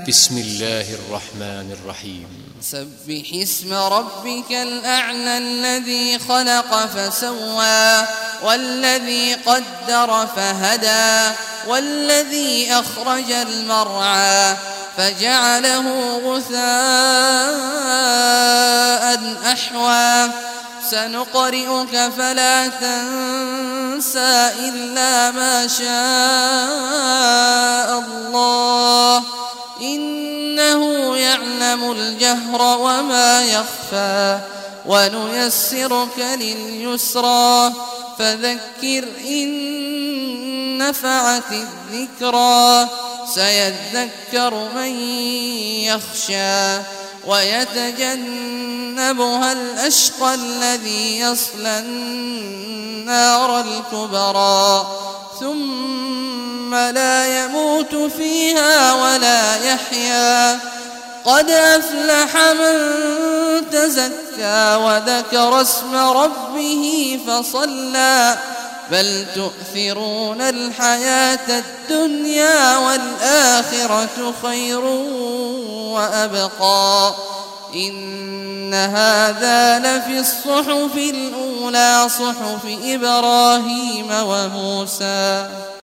بسم الله الرحمن الرحيم سبح اسم ربك الأعلى الذي خلق فسوى والذي قدر فهدى والذي أخرج المرعى فجعله غثاء أحوى سنقرئك فلا تنسى إلا ما شاء الله إنه يعلم الجهر وما يخفى ونيسرك لليسرى فذكر إن نفعت الذكرى سيذكر من يخشى ويتجنبها الأشقى الذي يصلى النار الكبرى ثم لا يموت فيها ولا يحيا قد أفلح من تزكى وذكر اسم ربه فصلى بل تؤثرون الحياة الدنيا والآخرة خير وأبقى إن هذا لفي الصحف الأولى صحف إبراهيم وموسى